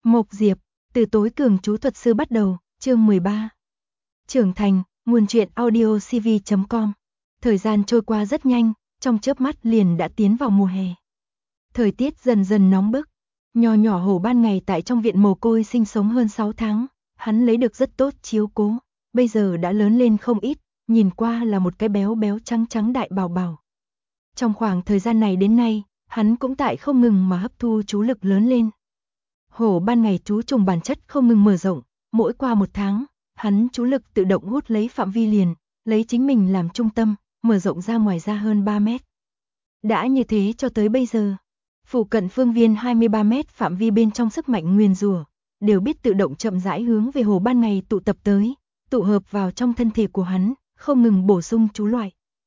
Mộc Diệp, từ tối cường chú thuật sư bắt đầu, chương 13. Trưởng thành, nguồn truyện audio cv.com. Thời gian trôi qua rất nhanh, trong chớp mắt liền đã tiến vào mùa hè. Thời tiết dần dần nóng bức. Nho nhỏ Hổ ban ngày tại trong viện mồ côi sinh sống hơn 6 tháng, hắn lấy được rất tốt chiếu cố, bây giờ đã lớn lên không ít, nhìn qua là một cái béo béo trắng trắng đại bảo bảo. Trong khoảng thời gian này đến nay, hắn cũng tại không ngừng mà hấp thu chú lực lớn lên. Hổ ban ngày chú trùng bản chất không ngừng mở rộng, mỗi qua một tháng, hắn chú lực tự động hút lấy phạm vi liền, lấy chính mình làm trung tâm, mở rộng ra ngoài ra hơn 3 mét. Đã như thế cho tới bây giờ, phụ cận phương viên 23 mét phạm vi bên trong sức mạnh nguyền rủa đều biết tự động chậm rãi hướng về Hổ ban ngày tụ tập tới, tụ hợp vào trong thân thể của hắn, không ngừng bổ sung chú loại.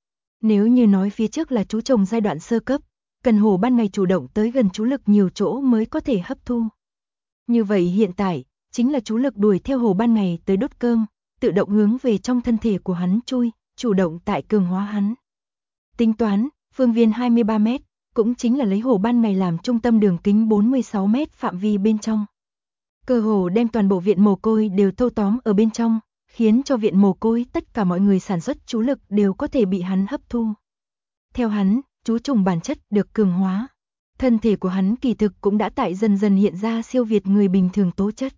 Nếu như nói phía trước là chú trồng giai đoạn sơ cấp, cần Hổ ban ngày chủ động tới gần chú lực nhiều chỗ mới có thể hấp thu. Như vậy hiện tại, chính là chú lực đuổi theo Hổ ban ngày tới đốt cơm, tự động hướng về trong thân thể của hắn chui, chủ động tại cường hóa hắn. Tính toán, phương viên 23 mét, cũng chính là lấy Hổ ban ngày làm trung tâm đường kính 46 mét phạm vi bên trong. Cơ hồ đem toàn bộ viện mồ côi đều thâu tóm ở bên trong, khiến cho viện mồ côi tất cả mọi người sản xuất chú lực đều có thể bị hắn hấp thu. Theo hắn, chú trùng bản chất được cường hóa. Thân thể của hắn kỳ thực cũng đã tại dần dần hiện ra siêu việt người bình thường tố chất.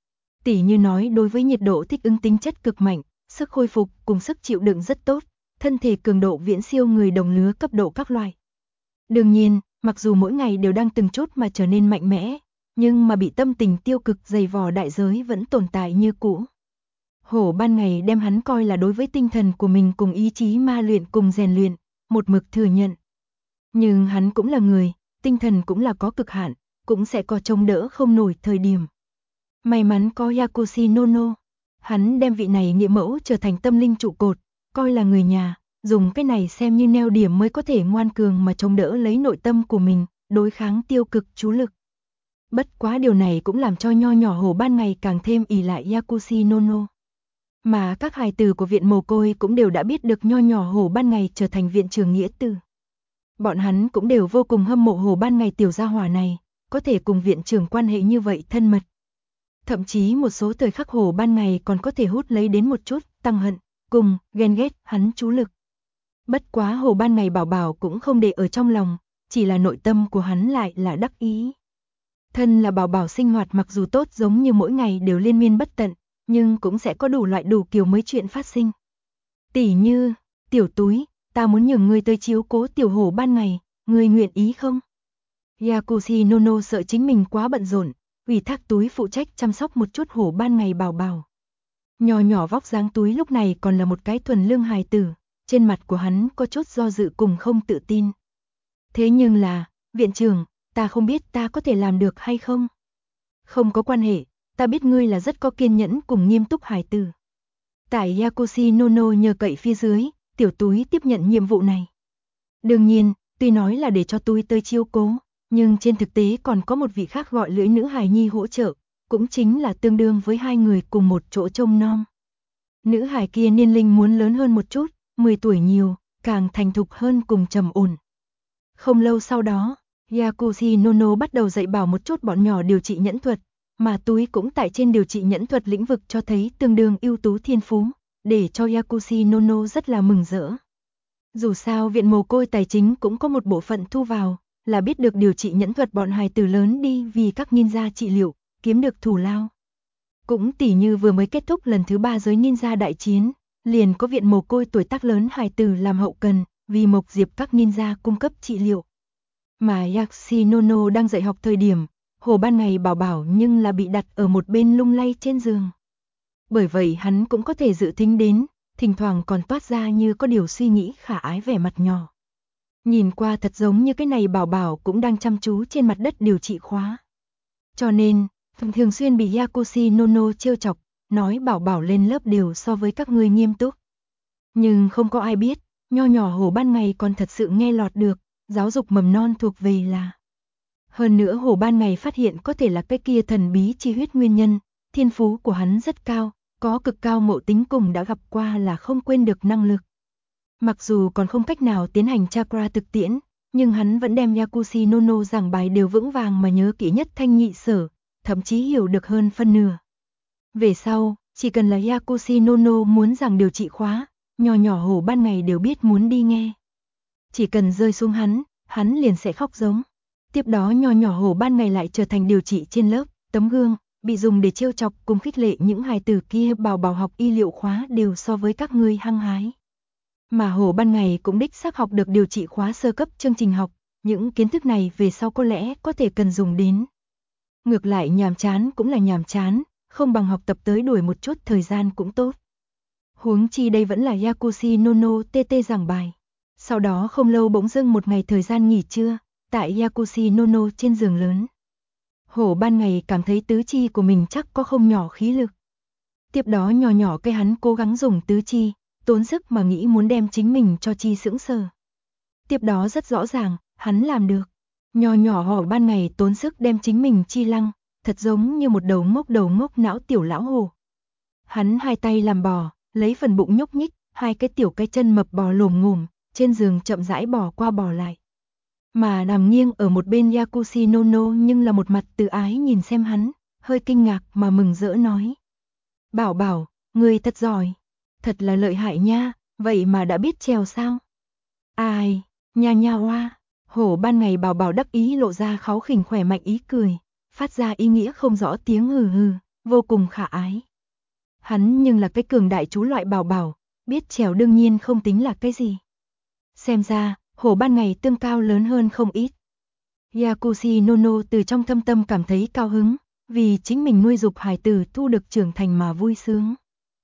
Tỉ như nói đối với nhiệt độ thích ứng tính chất cực mạnh, sức khôi phục cùng sức chịu đựng rất tốt, thân thể cường độ viễn siêu người đồng lứa cấp độ các loại. Đương nhiên, mặc dù mỗi ngày đều đang từng chút mà trở nên mạnh mẽ, nhưng mà bị tâm tình tiêu cực dày vò đại giới vẫn tồn tại như cũ. Hổ ban ngày đem hắn coi là đối với tinh thần của mình cùng ý chí ma luyện cùng rèn luyện, một mực thừa nhận. Nhưng hắn cũng là người, tinh thần cũng là có cực hạn, cũng sẽ có chống đỡ không nổi thời điểm. May mắn có Yakushi Nono, hắn đem vị này nghĩa mẫu trở thành tâm linh trụ cột, coi là người nhà, dùng cái này xem như neo điểm mới có thể ngoan cường mà chống đỡ lấy nội tâm của mình, đối kháng tiêu cực chú lực. Bất quá điều này cũng làm cho nho nhỏ Hổ ban ngày càng thêm ỷ lại Yakushi Nono. Mà các hài tử của viện mồ côi cũng đều đã biết được nho nhỏ Hổ ban ngày trở thành viện trưởng nghĩa tử. Bọn hắn cũng đều vô cùng hâm mộ Hổ ban ngày tiểu gia hỏa này, có thể cùng viện trưởng quan hệ như vậy thân mật. Thậm chí một số thời khắc Hổ ban ngày còn có thể hút lấy đến một chút tăng hận, cùng ghen ghét hắn chú lực. Bất quá Hổ ban ngày bảo bảo cũng không để ở trong lòng, chỉ là nội tâm của hắn lại là đắc ý. Thân là bảo bảo sinh hoạt mặc dù tốt giống như mỗi ngày đều liên miên bất tận, nhưng cũng sẽ có đủ loại đủ kiểu mấy chuyện phát sinh. Tỉ như, tiểu túi, ta muốn nhường ngươi tới chiếu cố tiểu Hổ ban ngày, ngươi nguyện ý không? Yakushi Nono sợ chính mình quá bận rộn, ủy thác túi phụ trách chăm sóc một chút Hổ ban ngày bảo bảo. Nhỏ nhỏ vóc dáng túi lúc này còn là một cái thuần lương hài tử, trên mặt của hắn có chút do dự cùng không tự tin. Thế nhưng là, viện trưởng, ta không biết ta có thể làm được hay không? Không có quan hệ, ta biết ngươi là rất có kiên nhẫn cùng nghiêm túc hài tử. Tại Yakushi Nono nhờ cậy phía dưới, tiểu túi tiếp nhận nhiệm vụ này. Đương nhiên, tuy nói là để cho túi tới chiếu cố, nhưng trên thực tế còn có một vị khác gọi lưỡi nữ hài nhi hỗ trợ, cũng chính là tương đương với hai người cùng một chỗ trông nom. Nữ hài kia niên linh muốn lớn hơn một chút, 10 tuổi nhiều, càng thành thục hơn cùng trầm ổn. Không lâu sau đó, Yakushi Nono bắt đầu dạy bảo một chút bọn nhỏ điều trị nhẫn thuật, mà túi cũng tại trên điều trị nhẫn thuật lĩnh vực cho thấy tương đương ưu tú thiên phú, để cho Yakushi Nono rất là mừng rỡ. Dù sao viện mồ côi tài chính cũng có một bộ phận thu vào, là biết được điều trị nhẫn thuật bọn hài tử lớn đi vì các ninja trị liệu, kiếm được thù lao. Cũng tỉ như vừa mới kết thúc lần thứ 3 giới ninja đại chiến, liền có viện mồ côi tuổi tác lớn hài tử làm hậu cần, vì Mộc Diệp các ninja cung cấp trị liệu. Mà Yakushi Nono đang dạy học thời điểm, Hổ ban ngày bảo bảo nhưng là bị đặt ở một bên lung lay trên giường. Bởi vậy hắn cũng có thể dự tính đến, thỉnh thoảng còn toát ra như có điều suy nghĩ khả ái vẻ mặt nhỏ. Nhìn qua thật giống như cái này bảo bảo cũng đang chăm chú trên mặt đất điều trị khóa. Cho nên, thường xuyên bị Yakushi Nono trêu chọc, nói bảo bảo lên lớp đều so với các ngươi nghiêm túc. Nhưng không có ai biết, nho nhỏ Hổ ban ngày còn thật sự nghe lọt được, giáo dục mầm non thuộc về là. Hơn nữa Hổ ban ngày phát hiện có thể là cái kia thần bí chi huyết nguyên nhân, thiên phú của hắn rất cao, có cực cao ngộ tính cùng đã gặp qua là không quên được năng lực. Mặc dù còn không cách nào tiến hành chakra thực tiễn, nhưng hắn vẫn đem Yakushi Nono giảng bài đều vững vàng mà nhớ kỹ nhất thanh nhị sở, thậm chí hiểu được hơn phân nửa. Về sau, chỉ cần là Yakushi Nono muốn rằng điều trị khóa, nho nhỏ hổ ban ngày đều biết muốn đi nghe. Chỉ cần rơi xuống hắn liền sẽ khóc giống. Tiếp đó nho nhỏ hổ ban ngày lại trở thành điều trị trên lớp, tấm gương, bị dùng để trêu chọc cùng khích lệ những hài tử kia. Bảo bảo học y liệu khóa đều so với các ngươi hăng hái. Mà hổ ban ngày cũng đích xác học được điều trị khóa sơ cấp chương trình học, những kiến thức này về sau có lẽ có thể cần dùng đến. Ngược lại nhàm chán cũng là nhàm chán, không bằng học tập tới đuổi một chút thời gian cũng tốt. Huống chi đây vẫn là Yakushi Nono TT giảng bài. Sau đó không lâu bỗng dưng một ngày thời gian nghỉ trưa, tại Yakushi Nono trên giường lớn. Hổ ban ngày cảm thấy tứ chi của mình chắc có không nhỏ khí lực. Tiếp đó nhỏ nhỏ cây hắn cố gắng dùng tứ chi, tốn sức mà nghĩ muốn đem chính mình cho chi sững sờ. Tiếp đó rất rõ ràng, hắn làm được. Nhỏ nhỏ hổ ban ngày tốn sức đem chính mình chi lăng, thật giống như một đầu ngốc não tiểu lão hổ. Hắn hai tay làm bò, lấy phần bụng nhúc nhích, hai cái tiểu cái chân mập bò lồm ngồm, trên giường chậm rãi bò qua bò lại. Mà nằm nghiêng ở một bên Yakushi Nono nhưng là một mặt từ ái nhìn xem hắn, hơi kinh ngạc mà mừng rỡ nói. Bảo bảo, ngươi thật giỏi, thật là lợi hại nha, vậy mà đã biết trèo sao? Ai, nha nha hoa, hổ ban ngày bảo bảo đắc ý lộ ra kháu khỉnh khỏe mạnh ý cười, phát ra ý nghĩa không rõ tiếng hừ hừ, vô cùng khả ái. Hắn nhưng là cái cường đại chú loại bảo bảo, biết trèo đương nhiên không tính là cái gì. Xem ra, hổ ban ngày tương cao lớn hơn không ít. Yakushi Nono từ trong thâm tâm cảm thấy cao hứng, vì chính mình nuôi dục hài tử thu được trưởng thành mà vui sướng.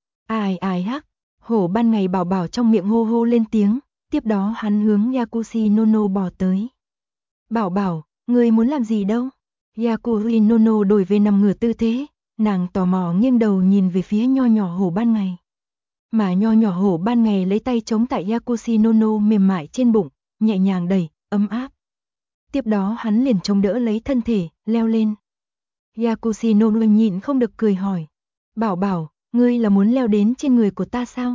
Ai ai hắc, hổ ban ngày bảo bảo trong miệng hô hô lên tiếng, tiếp đó hắn hướng Yakushi Nono bò tới. Bảo bảo, ngươi muốn làm gì đâu? Yakushi Nono đổi về nằm ngửa tư thế, nàng tò mò nghiêng đầu nhìn về phía nho nhỏ hổ ban ngày. Mà nho nhỏ hổ ban ngày lấy tay chống tại Yakushi Nono mềm mại trên bụng, nhẹ nhàng đẩy, ấm áp. Tiếp đó hắn liền chống đỡ lấy thân thể, leo lên. Yakushi Nono nhịn không được cười hỏi. Bảo bảo, ngươi là muốn leo đến trên người của ta sao?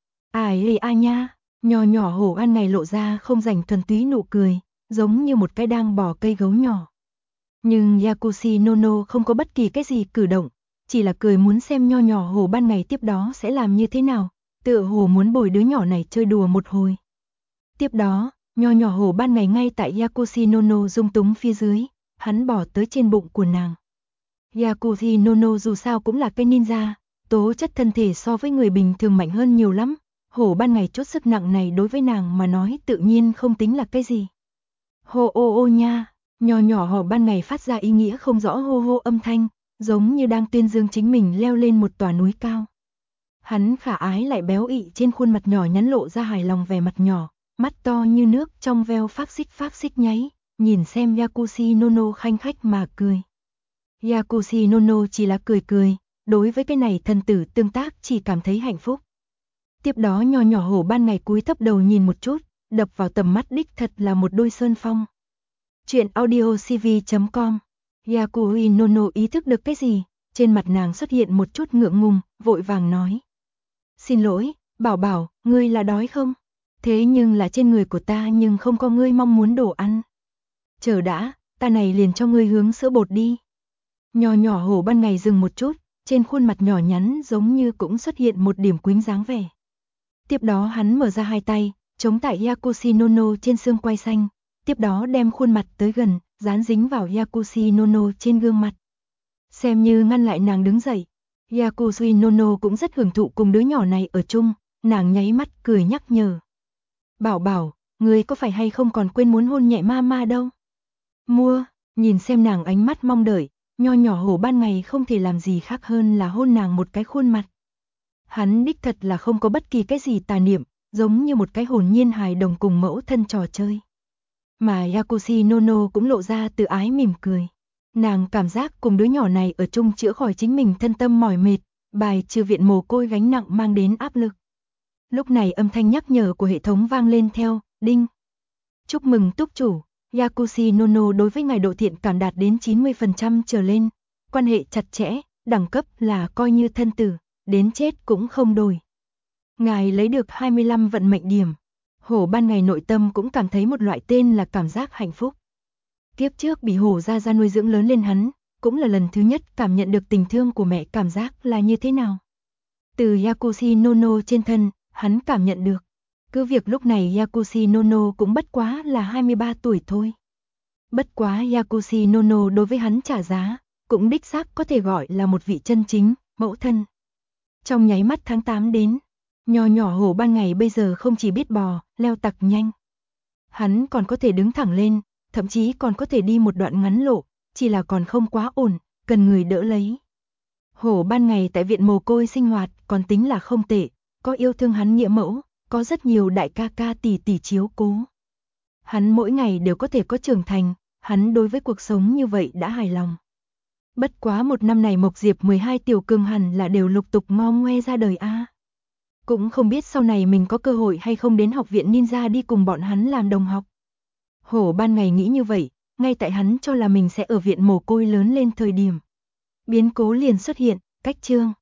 Ai a nha, nho nhỏ hổ ban ngày lộ ra không rảnh thuần túy nụ cười, giống như một cái đang bò cây gấu nhỏ. Nhưng Yakushi Nono không có bất kỳ cái gì cử động, chỉ là cười muốn xem nho nhỏ hổ ban ngày tiếp đó sẽ làm như thế nào, tựa hồ muốn bồi đứa nhỏ này chơi đùa một hồi. Tiếp đó, nho nhỏ hổ ban ngày ngay tại Yakushi Nono dung túng phía dưới, hắn bỏ tới trên bụng của nàng. Yakushi Nono dù sao cũng là cái ninja, tố chất thân thể so với người bình thường mạnh hơn nhiều lắm, hổ ban ngày chút sức nặng này đối với nàng mà nói tự nhiên không tính là cái gì. Hô ô ô nha, nho nhỏ hổ ban ngày phát ra ý nghĩa không rõ hô hô âm thanh, giống như đang tuyên dương chính mình leo lên một tòa núi cao. Hắn khả ái lại béo ị trên khuôn mặt nhỏ nhắn lộ ra hài lòng vẻ mặt nhỏ, mắt to như nước trong veo phác xích nháy, nhìn xem Yakushi Nono khanh khách mà cười. Yakushi Nono chỉ là cười cười, đối với cái này thần tử tương tác chỉ cảm thấy hạnh phúc. Tiếp đó nho nhỏ hổ ban ngày cúi thấp đầu nhìn một chút, đập vào tầm mắt đích thật là một đôi sơn phong. Chuyện audiocv.com. Yakushi Nono ý thức được cái gì, trên mặt nàng xuất hiện một chút ngượng ngùng, vội vàng nói. Xin lỗi, bảo bảo, ngươi là đói không? Thế nhưng là trên người của ta nhưng không có ngươi mong muốn đồ ăn. Chờ đã, ta này liền cho ngươi hướng sữa bột đi. Nho nhỏ hổ ban ngày dừng một chút, trên khuôn mặt nhỏ nhắn giống như cũng xuất hiện một điểm quýnh dáng vẻ. Tiếp đó hắn mở ra hai tay, chống tại Yakushi Nono trên xương quai xanh, tiếp đó đem khuôn mặt tới gần, dán dính vào Yakushi Nono trên gương mặt. Xem như ngăn lại nàng đứng dậy. Yakushi Nono cũng rất hưởng thụ cùng đứa nhỏ này ở chung, nàng nháy mắt cười nhắc nhở. Bảo bảo, ngươi có phải hay không còn quên muốn hôn nhẹ mama đâu? Mua, nhìn xem nàng ánh mắt mong đợi, nho nhỏ hổ ban ngày không thể làm gì khác hơn là hôn nàng một cái khuôn mặt. Hắn đích thật là không có bất kỳ cái gì tà niệm, giống như một cái hồn nhiên hài đồng cùng mẫu thân trò chơi. Mà Yakushi Nono cũng lộ ra từ ái mỉm cười. Nàng cảm giác cùng đứa nhỏ này ở chung chữa khỏi chính mình thân tâm mỏi mệt, bài trừ viện mồ côi gánh nặng mang đến áp lực. Lúc này âm thanh nhắc nhở của hệ thống vang lên theo, đinh. Chúc mừng túc chủ, Yakushi Nono đối với ngài độ thiện cảm đạt đến 90% trở lên, quan hệ chặt chẽ, đẳng cấp là coi như thân tử, đến chết cũng không đổi. Ngài lấy được 25 vận mệnh điểm. Hổ ban ngày nội tâm cũng cảm thấy một loại tên là cảm giác hạnh phúc. Kiếp trước bị hổ ra nuôi dưỡng lớn lên hắn, cũng là lần thứ nhất cảm nhận được tình thương của mẹ cảm giác là như thế nào. Từ Yakushi Nono trên thân, hắn cảm nhận được. Cứ việc lúc này Yakushi Nono cũng bất quá là 23 tuổi thôi. Bất quá Yakushi Nono đối với hắn trả giá, cũng đích xác có thể gọi là một vị chân chính, mẫu thân. Trong nháy mắt tháng 8 đến, nho nhỏ Hổ Ban Ngày bây giờ không chỉ biết bò, leo tặc nhanh. Hắn còn có thể đứng thẳng lên, thậm chí còn có thể đi một đoạn ngắn lộ, chỉ là còn không quá ổn, cần người đỡ lấy. Hổ Ban Ngày tại viện mồ côi sinh hoạt còn tính là không tệ, có yêu thương hắn nghĩa mẫu, có rất nhiều đại ca ca tỷ tỷ chiếu cố. Hắn mỗi ngày đều có thể có trưởng thành, hắn đối với cuộc sống như vậy đã hài lòng. Bất quá một năm này Mộc Diệp 12 tiểu cường hẳn là đều lục tục ngo ngoe ra đời a. Cũng không biết sau này mình có cơ hội hay không đến học viện ninja đi cùng bọn hắn làm đồng học. Hổ Ban Ngày nghĩ như vậy, ngay tại hắn cho là mình sẽ ở viện mồ côi lớn lên thời điểm. Biến cố liền xuất hiện, cách chương.